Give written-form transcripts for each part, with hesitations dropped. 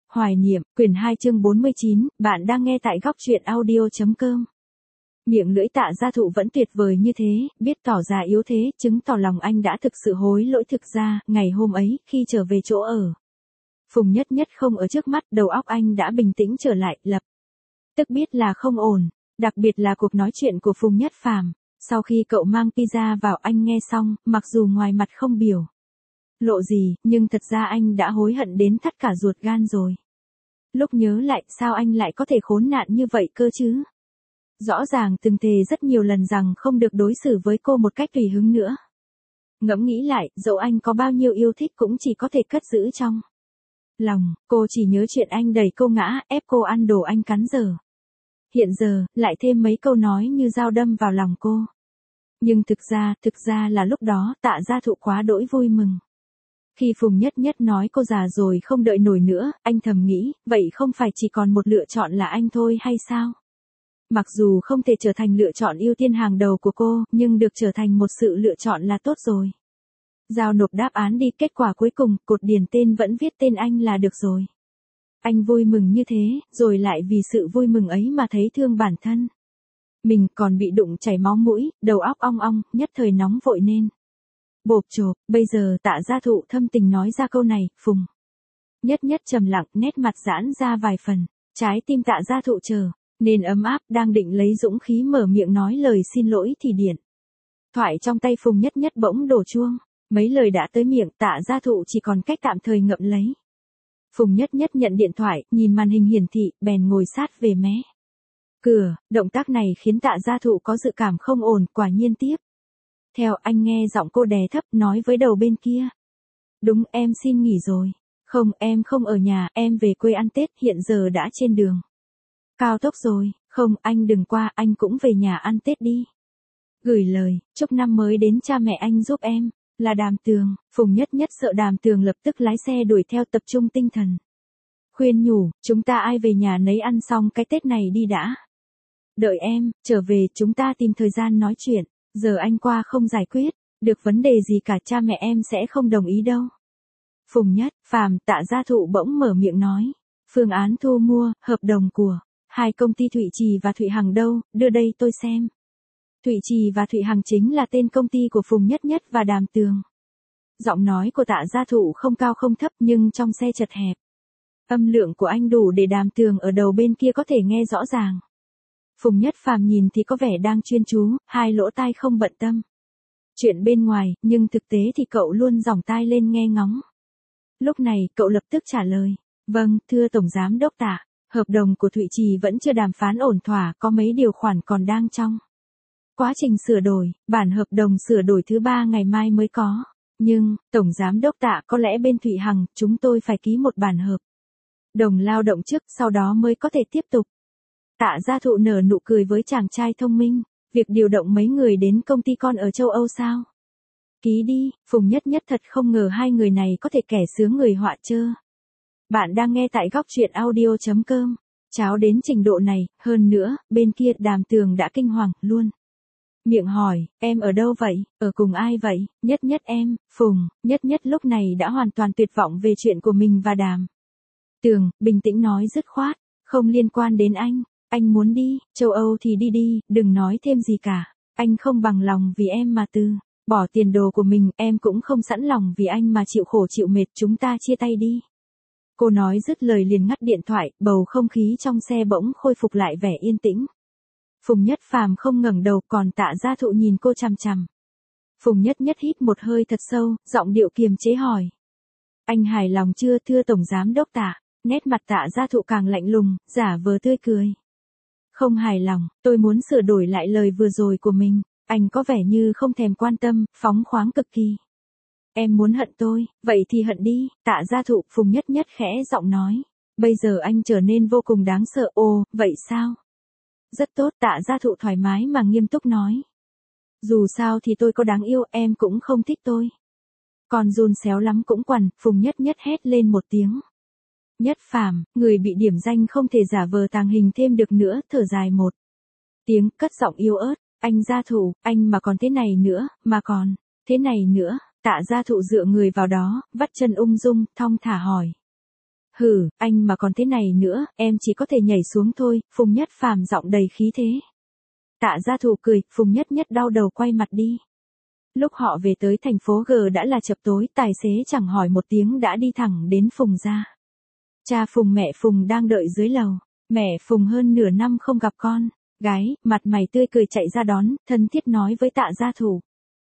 Hoài niệm, quyển 2 chương 49, bạn đang nghe tại góc truyện audio.com. Miệng lưỡi Tạ Gia Thụ vẫn tuyệt vời như thế, biết tỏ ra yếu thế, chứng tỏ lòng anh đã thực sự hối lỗi. Thực ra, ngày hôm ấy, khi trở về chỗ ở, Phùng Nhất Nhất không ở trước mắt, đầu óc anh đã bình tĩnh trở lại, lập tức biết là không ổn, đặc biệt là cuộc nói chuyện của Phùng Nhất Phàm. Sau khi cậu mang pizza vào, anh nghe xong, mặc dù ngoài mặt không biểu lộ gì, nhưng thật ra anh đã hối hận đến thắt cả ruột gan rồi. Lúc nhớ lại, sao anh lại có thể khốn nạn như vậy cơ chứ? Rõ ràng từng thề rất nhiều lần rằng không được đối xử với cô một cách tùy hứng nữa. Ngẫm nghĩ lại, dẫu anh có bao nhiêu yêu thích cũng chỉ có thể cất giữ trong lòng. Cô chỉ nhớ chuyện anh đẩy cô ngã, ép cô ăn đồ anh cắn dở. Hiện giờ, lại thêm mấy câu nói như dao đâm vào lòng cô. Nhưng thực ra là lúc đó, Tạ Gia Thụ quá đỗi vui mừng. Khi Phùng Nhất Nhất nói cô già rồi không đợi nổi nữa, anh thầm nghĩ, vậy không phải chỉ còn một lựa chọn là anh thôi hay sao? Mặc dù không thể trở thành lựa chọn ưu tiên hàng đầu của cô, nhưng được trở thành một sự lựa chọn là tốt rồi. Giao nộp đáp án đi, kết quả cuối cùng, cột điền tên vẫn viết tên anh là được rồi. Anh vui mừng như thế, rồi lại vì sự vui mừng ấy mà thấy thương bản thân. Mình còn bị đụng chảy máu mũi, đầu óc ong ong, nhất thời nóng vội nên bộp chộp. Bây giờ Tạ Gia Thụ thâm tình nói ra câu này, Phùng Nhất Nhất trầm lặng, nét mặt giãn ra vài phần. Trái tim Tạ Gia Thụ nên ấm áp, đang định lấy dũng khí mở miệng nói lời xin lỗi thì điện thoại trong tay Phùng Nhất Nhất bỗng đổ chuông. Mấy lời đã tới miệng, Tạ Gia Thụ chỉ còn cách tạm thời ngậm lấy. Phùng Nhất Nhất nhận điện thoại, nhìn màn hình hiển thị, bèn ngồi sát về mé cửa. Động tác này khiến Tạ Gia Thụ có dự cảm không ổn, quả nhiên tiếp theo anh nghe giọng cô đè thấp nói với đầu bên kia. Đúng, em xin nghỉ rồi. Không, em không ở nhà, em về quê ăn Tết, hiện giờ đã trên đường cao tốc rồi. Không, anh đừng qua, anh cũng về nhà ăn Tết đi. Gửi lời chúc năm mới đến cha mẹ anh giúp em. Là Đàm Tường. Phùng Nhất Nhất sợ Đàm Tường lập tức lái xe đuổi theo, tập trung tinh thần khuyên nhủ, chúng ta ai về nhà nấy ăn xong cái Tết này đi đã. Đợi em trở về, chúng ta tìm thời gian nói chuyện. Giờ anh qua không giải quyết được vấn đề gì cả, cha mẹ em sẽ không đồng ý đâu. Phùng Nhất Phàm, Tạ Gia Thụ bỗng mở miệng nói. Phương án thu mua, hợp đồng của hai công ty Thụy Trì và Thụy Hằng đâu, đưa đây tôi xem. Thụy Trì và Thụy Hằng chính là tên công ty của Phùng Nhất Nhất và Đàm Tường. Giọng nói của Tạ Gia Thụ không cao không thấp, nhưng trong xe chật hẹp, âm lượng của anh đủ để Đàm Tường ở đầu bên kia có thể nghe rõ ràng. Phùng Nhất Phàm nhìn thì có vẻ đang chuyên chú, hai lỗ tai không bận tâm chuyện bên ngoài, nhưng thực tế thì cậu luôn giỏng tai lên nghe ngóng. Lúc này, cậu lập tức trả lời. Vâng, thưa Tổng Giám Đốc Tạ, hợp đồng của Thụy Trì vẫn chưa đàm phán ổn thỏa, có mấy điều khoản còn đang trong quá trình sửa đổi, bản hợp đồng sửa đổi thứ 3 ngày mai mới có. Nhưng, Tổng Giám Đốc Tạ, có lẽ bên Thụy Hằng, chúng tôi phải ký một bản hợp đồng lao động trước, sau đó mới có thể tiếp tục. Tạ Gia Thụ nở nụ cười với chàng trai thông minh. Việc điều động mấy người đến công ty con ở châu Âu sao? Ký đi. Phùng Nhất Nhất thật không ngờ hai người này có thể kẻ sướng người họa chơ. Bạn đang nghe tại góc truyện audio.com. Cháo đến trình độ này, hơn nữa, bên kia Đàm Tường đã kinh hoàng luôn. Miệng hỏi, em ở đâu vậy? Ở cùng ai vậy? Nhất Nhất em. Phùng Nhất Nhất lúc này đã hoàn toàn tuyệt vọng về chuyện của mình và Đàm Tường, bình tĩnh nói dứt khoát. Không liên quan đến anh. Anh muốn đi, châu Âu thì đi đi, đừng nói thêm gì cả. Anh không bằng lòng vì em mà từ bỏ tiền đồ của mình, em cũng không sẵn lòng vì anh mà chịu khổ chịu mệt, chúng ta chia tay đi. Cô nói dứt lời liền ngắt điện thoại, bầu không khí trong xe bỗng khôi phục lại vẻ yên tĩnh. Phùng Nhất Phàm không ngẩng đầu, còn Tạ Gia Thụ nhìn cô chằm chằm. Phùng Nhất Nhất hít một hơi thật sâu, giọng điệu kiềm chế hỏi. Anh hài lòng chưa, thưa Tổng Giám Đốc Tạ? Nét mặt Tạ Gia Thụ càng lạnh lùng, giả vờ tươi cười. Không hài lòng, tôi muốn sửa đổi lại lời vừa rồi của mình. Anh có vẻ như không thèm quan tâm, phóng khoáng cực kỳ. Em muốn hận tôi, vậy thì hận đi. Tạ Gia Thụ. Phùng Nhất Nhất khẽ giọng nói. Bây giờ anh trở nên vô cùng đáng sợ. Ồ, vậy sao? Rất tốt. Tạ Gia Thụ thoải mái mà nghiêm túc nói. Dù sao thì tôi có đáng yêu, em cũng không thích tôi. Còn run xéo lắm cũng quằn. Phùng Nhất Nhất hét lên một tiếng. Nhất Phàm, người bị điểm danh không thể giả vờ tàng hình thêm được nữa, thở dài một tiếng, cất giọng yếu ớt. Anh Gia Thụ, anh mà còn thế này nữa, mà còn thế này nữa. Tạ Gia Thụ dựa người vào đó, vắt chân ung dung, thong thả hỏi. Hử, anh mà còn thế này nữa, em chỉ có thể nhảy xuống thôi, Phùng Nhất Phàm giọng đầy khí thế. Tạ Gia Thụ cười, Phùng Nhất Nhất đau đầu quay mặt đi. Lúc họ về tới thành phố G đã là chập tối, tài xế chẳng hỏi một tiếng đã đi thẳng đến Phùng gia. Cha Phùng mẹ Phùng đang đợi dưới lầu, mẹ Phùng hơn nửa năm không gặp con, gái, mặt mày tươi cười chạy ra đón, thân thiết nói với Tạ Gia Thụ.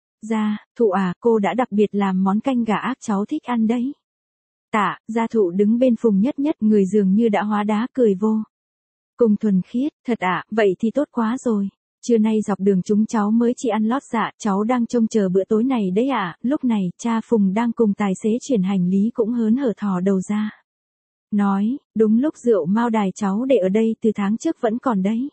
Gia Thụ à, cô đã đặc biệt làm món canh gà ác cháu thích ăn đấy. Tạ Gia Thụ đứng bên Phùng Nhất Nhất, người dường như đã hóa đá cười vô cùng thuần khiết, thật ạ, vậy thì tốt quá rồi. Trưa nay dọc đường chúng cháu mới chỉ ăn lót dạ, cháu đang trông chờ bữa tối này đấy ạ. Lúc này, cha Phùng đang cùng tài xế chuyển hành lý cũng hớn hở thò đầu ra. Nói, đúng lúc rượu Mao Đài cháu để ở đây từ tháng trước vẫn còn đấy.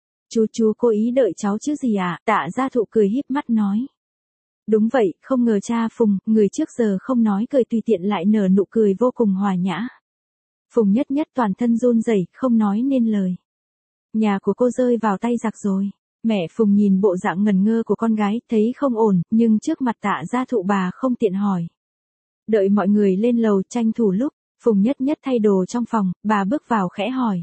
Chú cố ý đợi cháu chứ gì ạ? Tạ Gia Thụ cười híp mắt nói. Đúng vậy, không ngờ cha Phùng, người trước giờ không nói cười tùy tiện lại nở nụ cười vô cùng hòa nhã. Phùng Nhất Nhất toàn thân run rẩy, không nói nên lời. Nhà của cô rơi vào tay giặc rồi. Mẹ Phùng nhìn bộ dạng ngần ngơ của con gái, thấy không ổn, nhưng trước mặt Tạ Gia Thụ bà không tiện hỏi. Đợi mọi người lên lầu tranh thủ lúc, Phùng Nhất Nhất thay đồ trong phòng, bà bước vào khẽ hỏi.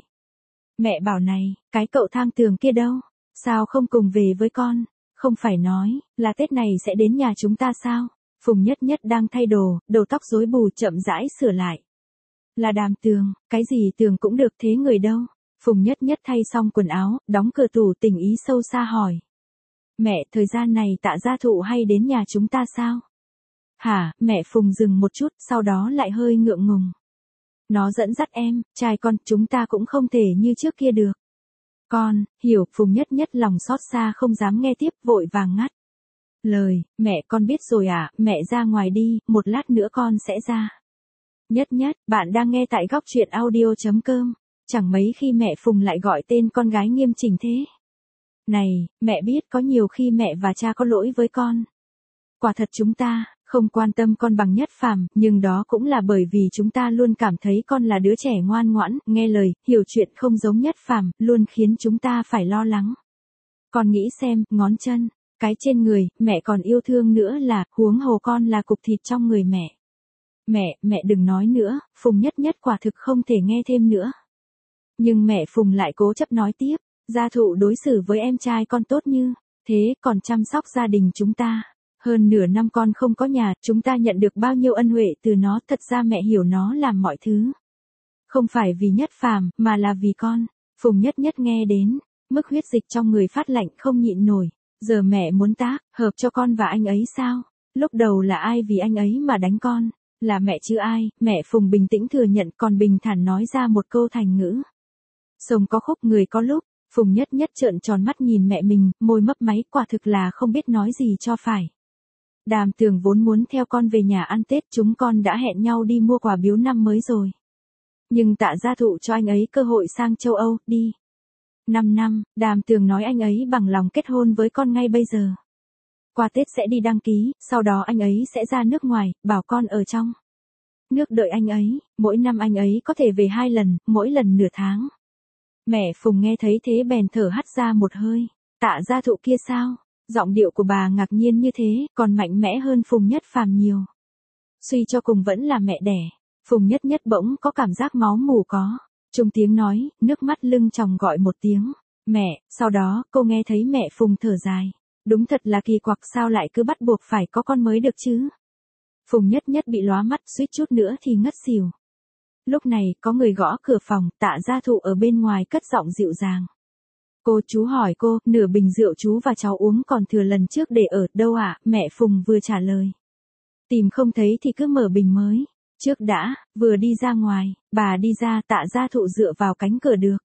Mẹ bảo này, cái cậu Tham Tường kia đâu? Sao không cùng về với con? Không phải nói, là Tết này sẽ đến nhà chúng ta sao? Phùng Nhất Nhất đang thay đồ, đầu tóc rối bù chậm rãi sửa lại. Là Đàm Tường, cái gì Tường cũng được thế người đâu? Phùng Nhất Nhất thay xong quần áo, đóng cửa tủ tình ý sâu xa hỏi. Mẹ, thời gian này Tạ Gia Thụ hay đến nhà chúng ta sao? Hả, mẹ Phùng dừng một chút, sau đó lại hơi ngượng ngùng. Nó dẫn dắt em, trai con, chúng ta cũng không thể như trước kia được. Con, hiểu, Phùng Nhất Nhất lòng xót xa không dám nghe tiếp, vội vàng ngắt lời, mẹ con biết rồi ạ, mẹ ra ngoài đi, một lát nữa con sẽ ra. Nhất Nhất, bạn đang nghe tại góc truyện audio.com. Chẳng mấy khi mẹ Phùng lại gọi tên con gái nghiêm chỉnh thế. Này, mẹ biết có nhiều khi mẹ và cha có lỗi với con. Quả thật chúng ta không quan tâm con bằng Nhất Phàm, nhưng đó cũng là bởi vì chúng ta luôn cảm thấy con là đứa trẻ ngoan ngoãn, nghe lời, hiểu chuyện không giống Nhất Phàm, luôn khiến chúng ta phải lo lắng. Con nghĩ xem, ngón chân, cái trên người, mẹ còn yêu thương nữa là, huống hồ con là cục thịt trong người mẹ. Mẹ đừng nói nữa, Phùng Nhất Nhất quả thực không thể nghe thêm nữa. Nhưng mẹ Phùng lại cố chấp nói tiếp, Gia Thụ đối xử với em trai con tốt như thế, còn chăm sóc gia đình chúng ta. Hơn nửa năm con không có nhà, chúng ta nhận được bao nhiêu ân huệ từ nó, thật ra mẹ hiểu nó làm mọi thứ. Không phải vì Nhất Phàm, mà là vì con. Phùng Nhất Nhất nghe đến, mức huyết dịch trong người phát lạnh không nhịn nổi. Giờ mẹ muốn tác, hợp cho con và anh ấy sao? Lúc đầu là ai vì anh ấy mà đánh con? Là mẹ chứ ai? Mẹ Phùng bình tĩnh thừa nhận, còn bình thản nói ra một câu thành ngữ. Sông có khúc người có lúc. Phùng Nhất Nhất trợn tròn mắt nhìn mẹ mình, môi mấp máy, quả thực là không biết nói gì cho phải. Đàm Tường vốn muốn theo con về nhà ăn Tết, chúng con đã hẹn nhau đi mua quà biếu năm mới rồi. Nhưng Tạ Gia Thụ cho anh ấy cơ hội sang châu Âu, đi. 5 năm, Đàm Tường nói anh ấy bằng lòng kết hôn với con ngay bây giờ. Qua Tết sẽ đi đăng ký, sau đó anh ấy sẽ ra nước ngoài, bảo con ở trong nước đợi anh ấy, mỗi năm anh ấy có thể về 2 lần, mỗi lần nửa tháng. Mẹ Phùng nghe thấy thế bèn thở hắt ra một hơi. Tạ Gia Thụ kia sao? Giọng điệu của bà ngạc nhiên như thế, còn mạnh mẽ hơn Phùng Nhất Phàm nhiều. Suy cho cùng vẫn là mẹ đẻ. Phùng Nhất Nhất bỗng có cảm giác máu mủ có. Trung tiếng nói, nước mắt lưng tròng gọi một tiếng. Mẹ, sau đó cô nghe thấy mẹ Phùng thở dài. Đúng thật là kỳ quặc, sao lại cứ bắt buộc phải có con mới được chứ? Phùng Nhất Nhất bị lóa mắt, suýt chút nữa thì ngất xỉu. Lúc này, có người gõ cửa phòng, Tạ Gia Thụ ở bên ngoài cất giọng dịu dàng. Chú hỏi cô, nửa bình rượu chú và cháu uống còn thừa lần trước để ở đâu ạ? Mẹ Phùng vừa trả lời. Tìm không thấy thì cứ mở bình mới. Trước đã, vừa đi ra ngoài, bà đi ra, Tạ Gia Thụ dựa vào cánh cửa được.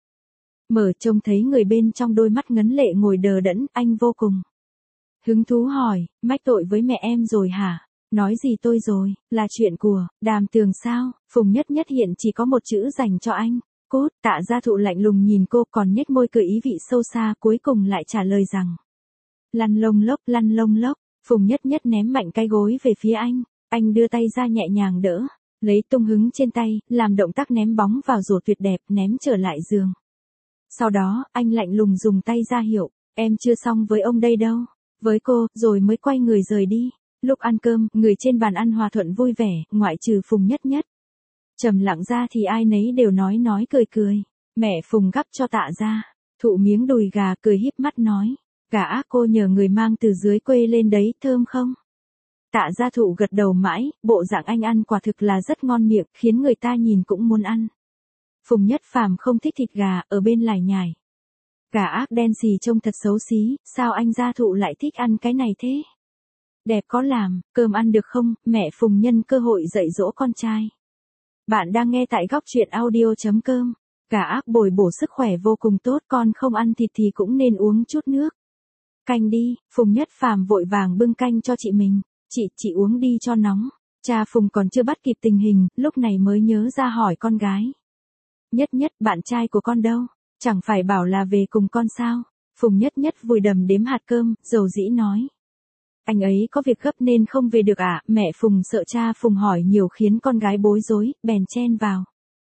Mở trông thấy người bên trong, đôi mắt ngấn lệ ngồi đờ đẫn, anh vô cùng hứng thú hỏi, mách tội với mẹ em rồi hả? Nói gì tôi rồi, là chuyện của Đàm Tường sao? Phùng Nhất Nhất hiện chỉ có một chữ dành cho anh. Cốt, Tạ Gia Thụ lạnh lùng nhìn cô, còn nhếch môi cười ý vị sâu xa, cuối cùng lại trả lời rằng. Lăn lông lốc, Phùng Nhất Nhất ném mạnh cái gối về phía anh đưa tay ra nhẹ nhàng đỡ, lấy tung hứng trên tay, làm động tác ném bóng vào rổ tuyệt đẹp, ném trở lại giường. Sau đó, anh lạnh lùng dùng tay ra hiệu, em chưa xong với ông đây đâu, với cô, rồi mới quay người rời đi. Lúc ăn cơm, người trên bàn ăn hòa thuận vui vẻ, ngoại trừ Phùng Nhất Nhất. Trầm lặng ra thì ai nấy đều nói cười. Mẹ Phùng gắp cho Tạ Gia Thụ miếng đùi gà cười híp mắt nói. Gà ác cô nhờ người mang từ dưới quê lên đấy, thơm không? Tạ Gia Thụ gật đầu mãi, bộ dạng anh ăn quả thực là rất ngon miệng, khiến người ta nhìn cũng muốn ăn. Phùng Nhất Phàm không thích thịt gà, ở bên lải nhải. Gà ác đen xì trông thật xấu xí, sao anh Gia Thụ lại thích ăn cái này thế? Đẹp có làm, cơm ăn được không? Mẹ Phùng nhân cơ hội dạy dỗ con trai. Bạn đang nghe tại góc truyện audio.com. Gà ác bồi bổ sức khỏe vô cùng tốt, con không ăn thịt thì cũng nên uống chút nước canh đi. Phùng Nhất Phàm vội vàng bưng canh cho chị mình. Chị uống đi cho nóng. Cha Phùng còn chưa bắt kịp tình hình, lúc này mới nhớ ra hỏi con gái. Nhất, bạn trai của con đâu? Chẳng phải bảo là về cùng con sao? Phùng Nhất vùi đầm đếm hạt cơm, dầu dĩ nói. Anh ấy có việc gấp nên không về được ạ. Mẹ Phùng sợ cha Phùng hỏi nhiều khiến con gái bối rối, bèn chen vào.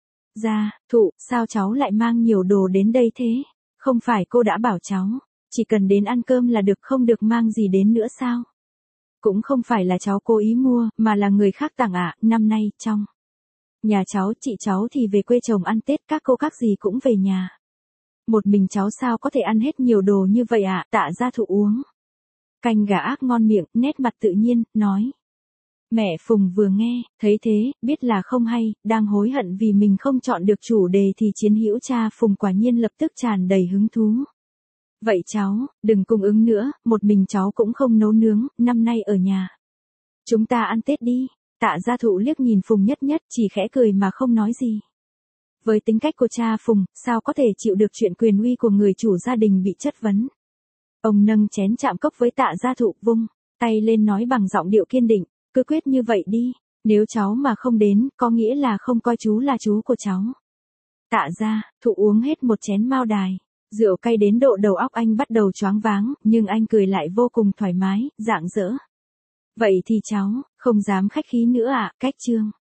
Thụ, sao cháu lại mang nhiều đồ đến đây thế? Không phải cô đã bảo cháu, chỉ cần đến ăn cơm là được, không được mang gì đến nữa sao? Cũng không phải là cháu cố ý mua, mà là người khác tặng ạ. Năm nay, trong nhà cháu, chị cháu thì về quê chồng ăn Tết, các cô các dì cũng về nhà. Một mình cháu sao có thể ăn hết nhiều đồ như vậy ạ? Tạ Gia Thụ uống canh gà ác ngon miệng, nét mặt tự nhiên, nói. Mẹ Phùng vừa nghe, thấy thế, biết là không hay, đang hối hận vì mình không chọn được chủ đề thì chiến hữu cha Phùng quả nhiên lập tức tràn đầy hứng thú. Vậy cháu, đừng cung ứng nữa, một mình cháu cũng không nấu nướng, năm nay ở nhà. Chúng ta ăn Tết đi. Tạ Gia Thụ liếc nhìn Phùng Nhất, chỉ khẽ cười mà không nói gì. Với tính cách của cha Phùng, sao có thể chịu được chuyện quyền uy của người chủ gia đình bị chất vấn. Ông nâng chén chạm cốc với Tạ Gia Thụ, vung tay lên nói bằng giọng điệu kiên định, cứ quyết như vậy đi, nếu cháu mà không đến, có nghĩa là không coi chú là chú của cháu. Tạ Gia Thụ uống hết một chén mao đài, rượu cay đến độ đầu óc anh bắt đầu choáng váng, nhưng anh cười lại vô cùng thoải mái, rạng rỡ. Vậy thì cháu, không dám khách khí nữa ạ, cách chương.